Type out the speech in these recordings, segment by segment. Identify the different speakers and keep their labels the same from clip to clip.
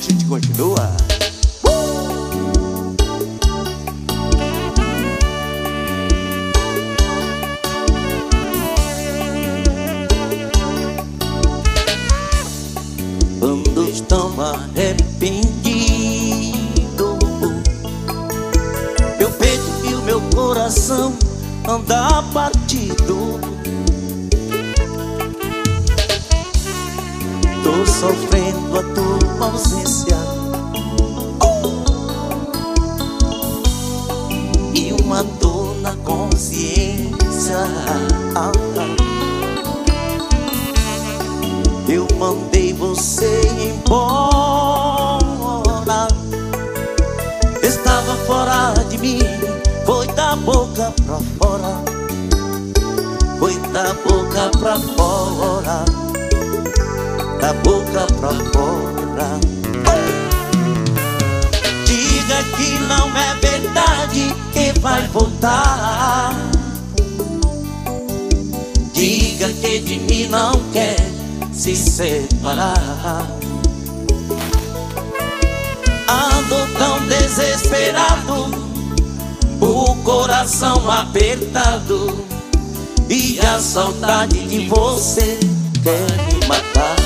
Speaker 1: gente continua. Quando estou arrependido, meu peito e o meu coração anda partido. Tô sofrendo a tua ausência e uma dor na consciência. Eu mandei você embora, estava fora de mim, foi da boca pra fora, foi da boca pra fora, da boca pra fora. Diga que não é verdade que vai voltar, diga que de mim não quer se separar. Ando tão desesperado, o coração apertado, e a saudade de você quer me matar.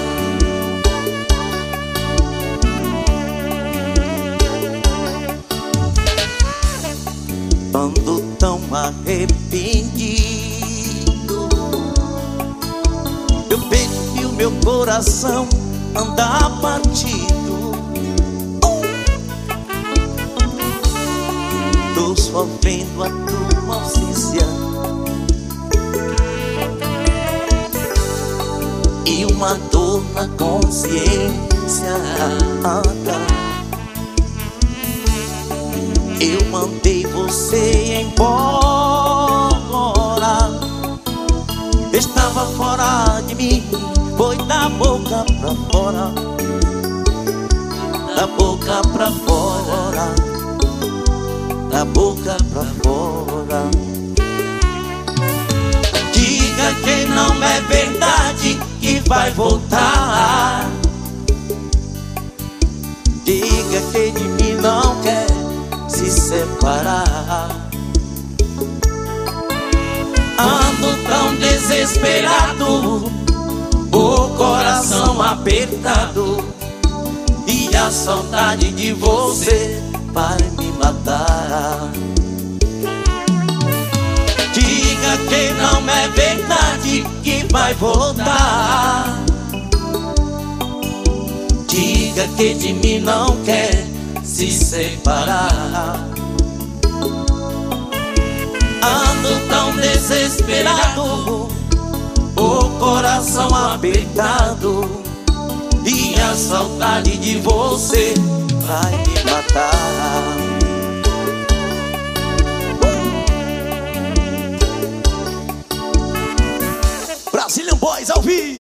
Speaker 1: Ando tão arrependido, meu peito e o meu coração anda partido. Tô sofrendo a tua ausência e uma dor na consciência. Eu mandei você embora, estava fora de mim, foi da boca pra fora, da boca pra fora, da boca pra fora. Diga que não é verdade que vai voltar, diga que de mim não quer se separar. Ando tão desesperado, o coração apertado, e a saudade de você vai me matar. Diga que não é verdade que vai voltar, diga que de mim não quer se separar. Ando tão desesperado, o coração apertado, e a saudade de você vai me matar.